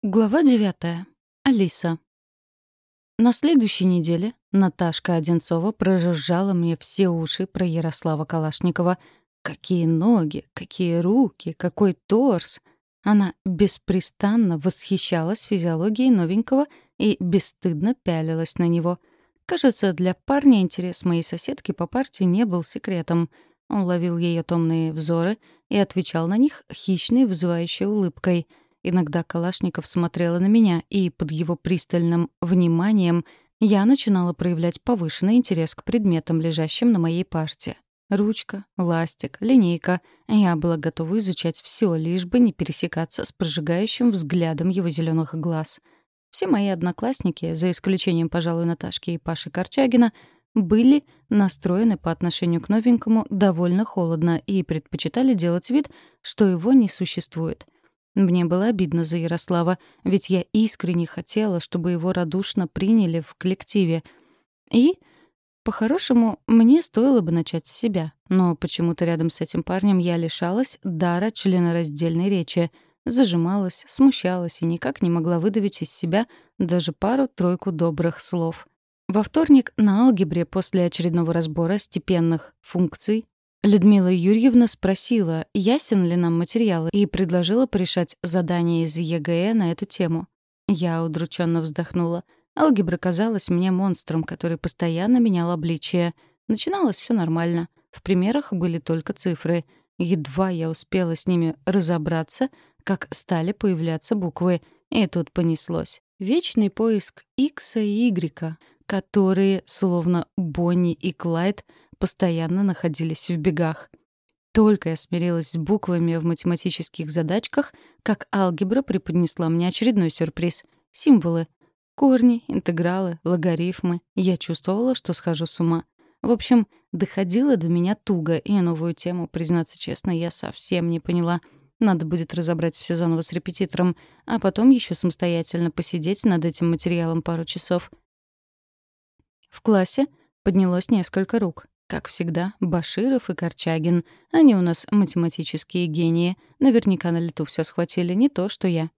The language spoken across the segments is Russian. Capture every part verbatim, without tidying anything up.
Глава девятая. Алиса. На следующей неделе Наташка Одинцова прожужжала мне все уши про Ярослава Калашникова. Какие ноги, какие руки, какой торс! Она беспрестанно восхищалась физиологией новенького и бесстыдно пялилась на него. Кажется, для парня интерес моей соседки по партии не был секретом. Он ловил ее томные взоры и отвечал на них хищной, вызывающей улыбкой — Иногда Калашников смотрела на меня, и под его пристальным вниманием я начинала проявлять повышенный интерес к предметам, лежащим на моей парте. Ручка, ластик, линейка. Я была готова изучать все, лишь бы не пересекаться с прожигающим взглядом его зеленых глаз. Все мои одноклассники, за исключением, пожалуй, Наташки и Паши Корчагина, были настроены по отношению к новенькому довольно холодно и предпочитали делать вид, что его не существует. Мне было обидно за Ярослава, ведь я искренне хотела, чтобы его радушно приняли в коллективе. И, по-хорошему, мне стоило бы начать с себя. Но почему-то рядом с этим парнем я лишалась дара членораздельной речи. Зажималась, смущалась и никак не могла выдавить из себя даже пару-тройку добрых слов. Во вторник на алгебре после очередного разбора степенных функций Людмила Юрьевна спросила, ясен ли нам материал, и предложила порешать задание из ЕГЭ на эту тему. Я удрученно вздохнула. Алгебра казалась мне монстром, который постоянно менял обличие. Начиналось все нормально. В примерах были только цифры. Едва я успела с ними разобраться, как стали появляться буквы. И тут понеслось. Вечный поиск Икса и Игрека, которые, словно Бонни и Клайд, постоянно находились в бегах. Только я смирилась с буквами в математических задачках, как алгебра преподнесла мне очередной сюрприз — символы. Корни, интегралы, логарифмы. Я чувствовала, что схожу с ума. В общем, доходило до меня туго, и новую тему, признаться честно, я совсем не поняла. Надо будет разобрать все заново с репетитором, а потом еще самостоятельно посидеть над этим материалом пару часов. В классе поднялось несколько рук. Как всегда, Баширов и Корчагин. Они у нас математические гении. Наверняка на лету все схватили, не то что я.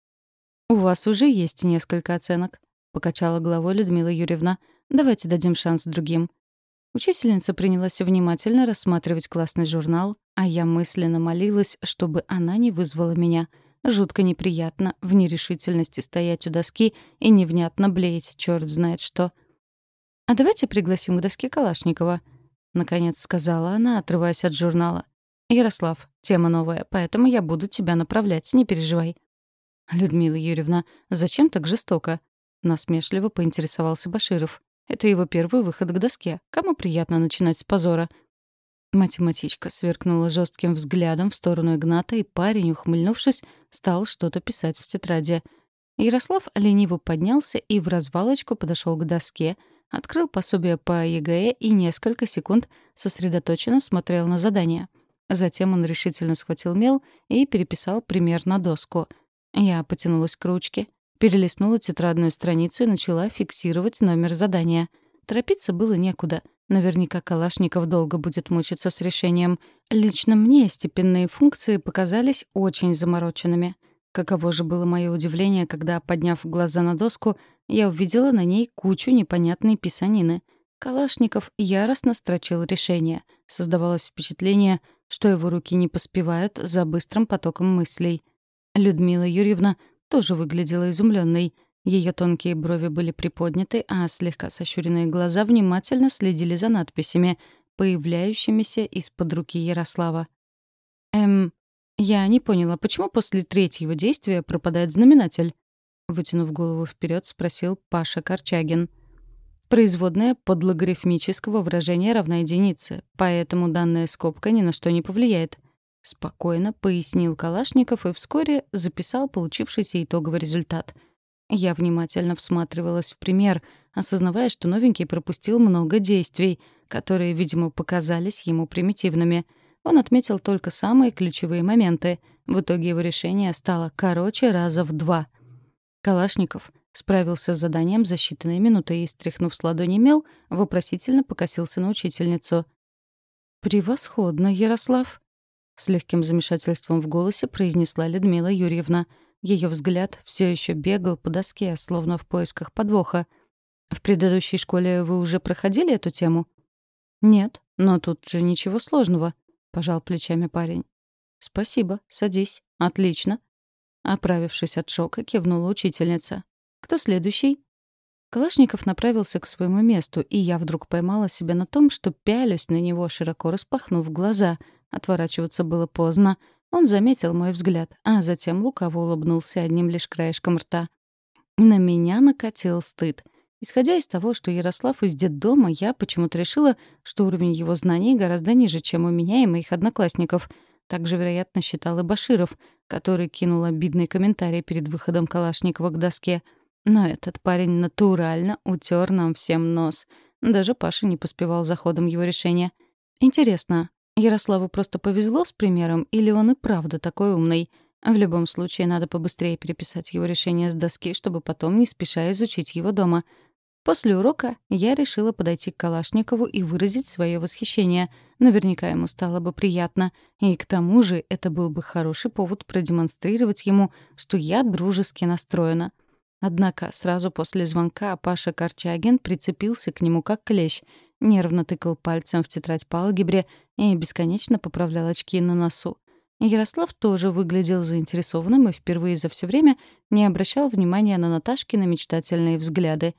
«У вас уже есть несколько оценок», — покачала головой Людмила Юрьевна. «Давайте дадим шанс другим». Учительница принялась внимательно рассматривать классный журнал, а я мысленно молилась, чтобы она не вызвала меня. Жутко неприятно в нерешительности стоять у доски и невнятно блеять, черт знает что. «А давайте пригласим к доске Калашникова», — наконец сказала она, отрываясь от журнала. «Ярослав, тема новая, поэтому я буду тебя направлять, не переживай». «Людмила Юрьевна, зачем так жестоко?» — насмешливо поинтересовался Баширов. «Это его первый выход к доске. Кому приятно начинать с позора?» Математичка сверкнула жестким взглядом в сторону Игната, и парень, ухмыльнувшись, стал что-то писать в тетради. Ярослав лениво поднялся и в развалочку подошел к доске, открыл пособие по ЕГЭ и несколько секунд сосредоточенно смотрел на задание. Затем он решительно схватил мел и переписал пример на доску. Я потянулась к ручке, перелистнула тетрадную страницу и начала фиксировать номер задания. Торопиться было некуда. Наверняка Калашников долго будет мучиться с решением. Лично мне степенные функции показались очень замороченными. Каково же было мое удивление, когда, подняв глаза на доску, я увидела на ней кучу непонятной писанины. Калашников яростно строчил решение. Создавалось впечатление, что его руки не поспевают за быстрым потоком мыслей. Людмила Юрьевна тоже выглядела изумленной. Ее тонкие брови были приподняты, а слегка сощуренные глаза внимательно следили за надписями, появляющимися из-под руки Ярослава. «Эм, я не поняла, почему после третьего действия пропадает знаменатель?» Вытянув голову вперед, спросил Паша Корчагин. «Производная подлогарифмического выражения равна единице, поэтому данная скобка ни на что не повлияет», — спокойно пояснил Калашников и вскоре записал получившийся итоговый результат. Я внимательно всматривалась в пример, осознавая, что новенький пропустил много действий, которые, видимо, показались ему примитивными. Он отметил только самые ключевые моменты. В итоге его решение стало короче раза в два. Калашников справился с заданием за считанные минуты и, стряхнув с ладони мел, вопросительно покосился на учительницу. «Превосходно, Ярослав!» — с легким замешательством в голосе произнесла Людмила Юрьевна. Ее взгляд все еще бегал по доске, словно в поисках подвоха. «В предыдущей школе вы уже проходили эту тему?» «Нет, но тут же ничего сложного», — пожал плечами парень. «Спасибо, садись. Отлично». Оправившись от шока, кивнула учительница. «Кто следующий?» Калашников направился к своему месту, и я вдруг поймала себя на том, что пялюсь на него, широко распахнув глаза. Отворачиваться было поздно. Он заметил мой взгляд, а затем лукаво улыбнулся одним лишь краешком рта. На меня накатил стыд. Исходя из того, что Ярослав из детдома, я почему-то решила, что уровень его знаний гораздо ниже, чем у меня и моих одноклассников. Также, вероятно, считал и Баширов, который кинул обидный комментарий перед выходом Калашникова к доске. Но этот парень натурально утер нам всем нос. Даже Паша не поспевал за ходом его решения. Интересно, Ярославу просто повезло с примером, или он и правда такой умный? В любом случае, надо побыстрее переписать его решение с доски, чтобы потом не спеша изучить его дома. После урока я решила подойти к Калашникову и выразить свое восхищение. Наверняка ему стало бы приятно. И к тому же это был бы хороший повод продемонстрировать ему, что я дружески настроена. Однако сразу после звонка Паша Корчагин прицепился к нему как клещ, нервно тыкал пальцем в тетрадь по алгебре и бесконечно поправлял очки на носу. Ярослав тоже выглядел заинтересованным и впервые за все время не обращал внимания на Наташкины мечтательные взгляды.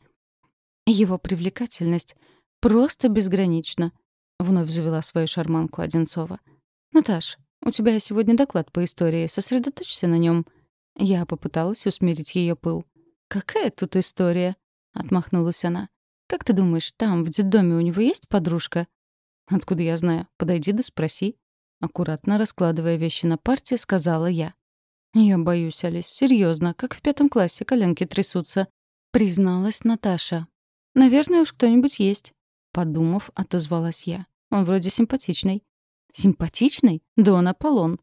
Его привлекательность просто безгранична, — вновь завела свою шарманку Одинцова. «Наташ, у тебя сегодня доклад по истории, сосредоточься на нем. Я попыталась усмирить ее пыл. «Какая тут история?» — отмахнулась она. «Как ты думаешь, там, в детдоме, у него есть подружка?» «Откуда я знаю? Подойди да спроси». Аккуратно раскладывая вещи на парте, сказала я. «Я боюсь, Алис, серьезно, как в пятом классе коленки трясутся», — призналась Наташа. «Наверное, уж кто-нибудь есть», — подумав, отозвалась я. «Он вроде симпатичный». «Симпатичный? Да он Аполлон».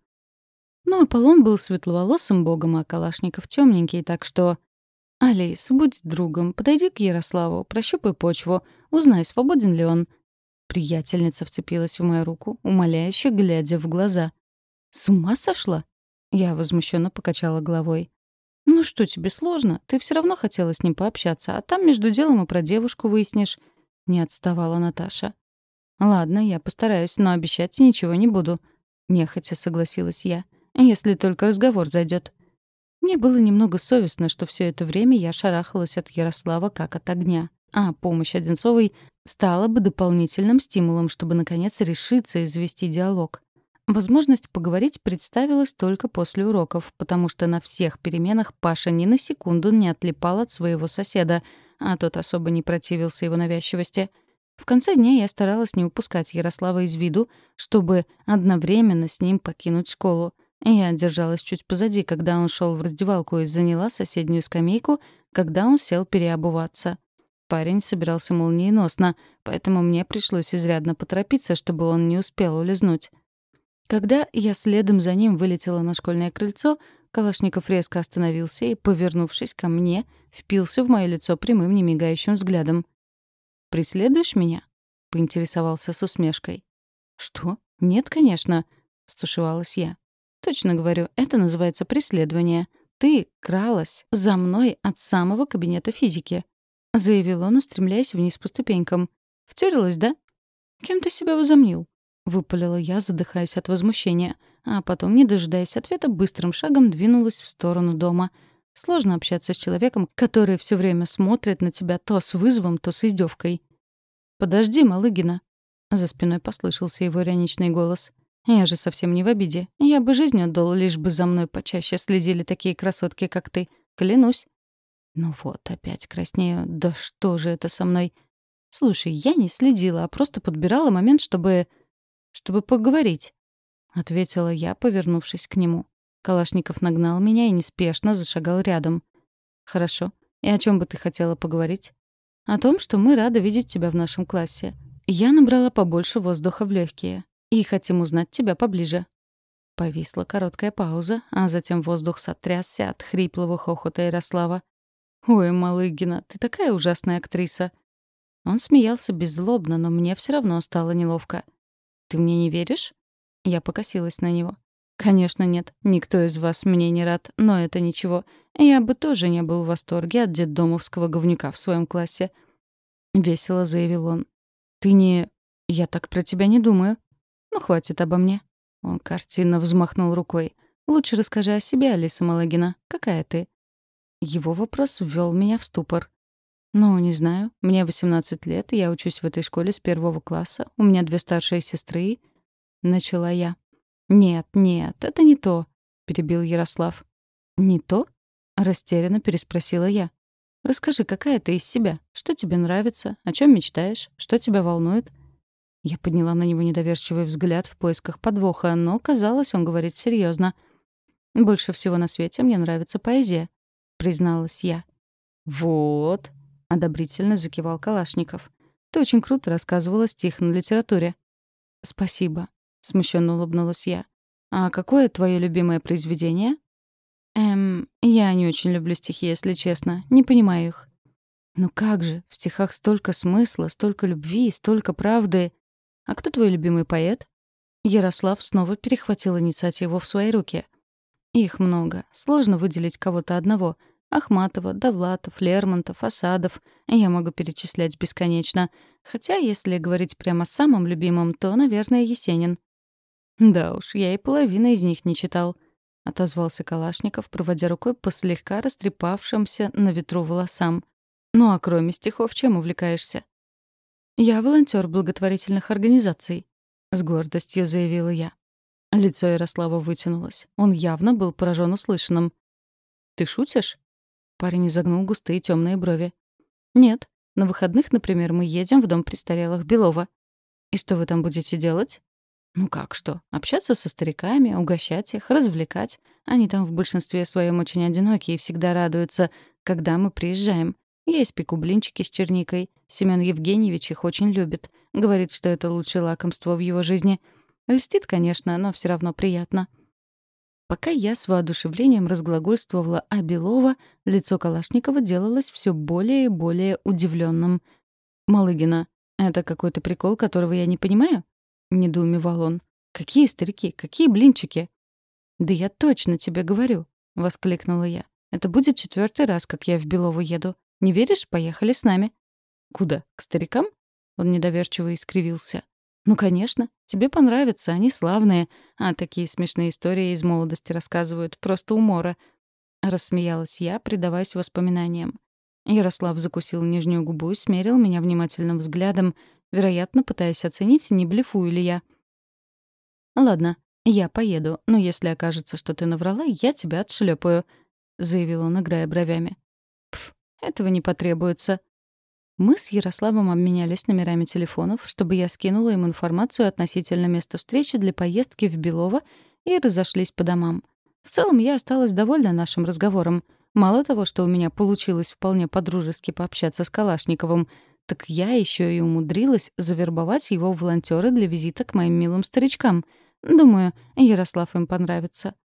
Но Аполлон был светловолосым богом, а Калашников темненький, так что... «Алис, будь другом, подойди к Ярославу, прощупай почву, узнай, свободен ли он». Приятельница вцепилась в мою руку, умоляюще глядя в глаза. «С ума сошла?» Я возмущенно покачала головой. «Ну что тебе сложно? Ты все равно хотела с ним пообщаться, а там между делом и про девушку выяснишь». Не отставала Наташа. «Ладно, я постараюсь, но обещать ничего не буду». Нехотя согласилась я. «Если только разговор зайдет». Мне было немного совестно, что все это время я шарахалась от Ярослава как от огня. А помощь Одинцовой стала бы дополнительным стимулом, чтобы, наконец, решиться и завести диалог. Возможность поговорить представилась только после уроков, потому что на всех переменах Паша ни на секунду не отлипал от своего соседа, а тот особо не противился его навязчивости. В конце дня я старалась не упускать Ярослава из виду, чтобы одновременно с ним покинуть школу. Я держалась чуть позади, когда он шел в раздевалку, и заняла соседнюю скамейку, когда он сел переобуваться. Парень собирался молниеносно, поэтому мне пришлось изрядно поторопиться, чтобы он не успел улизнуть. Когда я следом за ним вылетела на школьное крыльцо, Калашников резко остановился и, повернувшись ко мне, впился в моё лицо прямым, немигающим взглядом. «Преследуешь меня?» — поинтересовался с усмешкой. «Что? Нет, конечно», — стушевалась я. «Точно говорю, это называется преследование. Ты кралась за мной от самого кабинета физики», — заявил он, устремляясь вниз по ступенькам. «Втюрилась, да?» «Кем ты себя возомнил?» — выпалила я, задыхаясь от возмущения, а потом, не дожидаясь ответа, быстрым шагом двинулась в сторону дома. Сложно общаться с человеком, который все время смотрит на тебя то с вызовом, то с издевкой. «Подожди, Малыгина!» — за спиной послышался его ироничный голос. «Я же совсем не в обиде. Я бы жизнь отдал, лишь бы за мной почаще следили такие красотки, как ты. Клянусь». Ну вот, опять краснею. Да что же это со мной? Слушай, я не следила, а просто подбирала момент, чтобы... чтобы поговорить. Ответила я, повернувшись к нему. Калашников нагнал меня и неспешно зашагал рядом. «Хорошо. И о чем бы ты хотела поговорить?» «О том, что мы рады видеть тебя в нашем классе. Я набрала побольше воздуха в легкие. И хотим узнать тебя поближе». Повисла короткая пауза, а затем воздух сотрясся от хриплого хохота Ярослава. «Ой, Малыгина, ты такая ужасная актриса!» Он смеялся беззлобно, но мне все равно стало неловко. «Ты мне не веришь?» Я покосилась на него. «Конечно нет. Никто из вас мне не рад, но это ничего. Я бы тоже не был в восторге от детдомовского говнюка в своем классе», — весело заявил он. «Ты не... Я так про тебя не думаю. Ну, хватит обо мне». Он картинно взмахнул рукой. «Лучше расскажи о себе, Алиса Малагина. Какая ты?» Его вопрос ввёл меня в ступор. «Ну, не знаю. Мне восемнадцать лет, я учусь в этой школе с первого класса. У меня две старшие сестры и...» Начала я. «Нет, нет, это не то», — перебил Ярослав. «Не то?» — растерянно переспросила я. «Расскажи, какая ты из себя? Что тебе нравится? О чем мечтаешь? Что тебя волнует?» Я подняла на него недоверчивый взгляд в поисках подвоха, но, казалось, он говорит серьезно. «Больше всего на свете мне нравится поэзия», — призналась я. «Вот», — одобрительно закивал Калашников. «Ты очень круто рассказывала стих на литературе». «Спасибо», — смущенно улыбнулась я. «А какое твое любимое произведение?» «Эм, я не очень люблю стихи, если честно. Не понимаю их». «Ну как же, в стихах столько смысла, столько любви, столько правды. А кто твой любимый поэт?» Ярослав снова перехватил инициативу в свои руки. «Их много. Сложно выделить кого-то одного. Ахматова, Довлатов, Лермонтов, Осадов. Я могу перечислять бесконечно. Хотя, если говорить прямо о самом любимом, то, наверное, Есенин». «Да уж, я и половины из них не читал», — отозвался Калашников, проводя рукой по слегка растрепавшимся на ветру волосам. «Ну а кроме стихов, чем увлекаешься?» «Я волонтер благотворительных организаций», — с гордостью заявила я. Лицо Ярослава вытянулось. Он явно был поражен услышанным. «Ты шутишь?» Парень изогнул густые темные брови. «Нет. На выходных, например, мы едем в дом престарелых Белова». «И что вы там будете делать?» «Ну как что? Общаться со стариками, угощать их, развлекать. Они там в большинстве своем очень одиноки и всегда радуются, когда мы приезжаем. Я испеку блинчики с черникой. Семён Евгеньевич их очень любит. Говорит, что это лучшее лакомство в его жизни. Льстит, конечно, но все равно приятно». Пока я с воодушевлением разглагольствовала о Белова, лицо Калашникова делалось все более и более удивленным. «Малыгина, это какой-то прикол, которого я не понимаю?» — недоумевал он. «Какие старики? Какие блинчики?» «Да я точно тебе говорю», — воскликнула я. «Это будет четвертый раз, как я в Белово еду. Не веришь? Поехали с нами». «Куда? К старикам?» Он недоверчиво искривился. «Ну, конечно. Тебе понравится, они славные. А такие смешные истории из молодости рассказывают. Просто умора». Рассмеялась я, предаваясь воспоминаниям. Ярослав закусил нижнюю губу и смерил меня внимательным взглядом, вероятно, пытаясь оценить, не блефую ли я. «Ладно, я поеду, но если окажется, что ты наврала, я тебя отшлепаю», — заявил он, играя бровями. «Пф, этого не потребуется». Мы с Ярославом обменялись номерами телефонов, чтобы я скинула им информацию относительно места встречи для поездки в Белово, и разошлись по домам. В целом, я осталась довольна нашим разговором. Мало того, что у меня получилось вполне по-дружески пообщаться с Калашниковым, так я еще и умудрилась завербовать его в волонтеры для визита к моим милым старичкам. Думаю, Ярослав им понравится.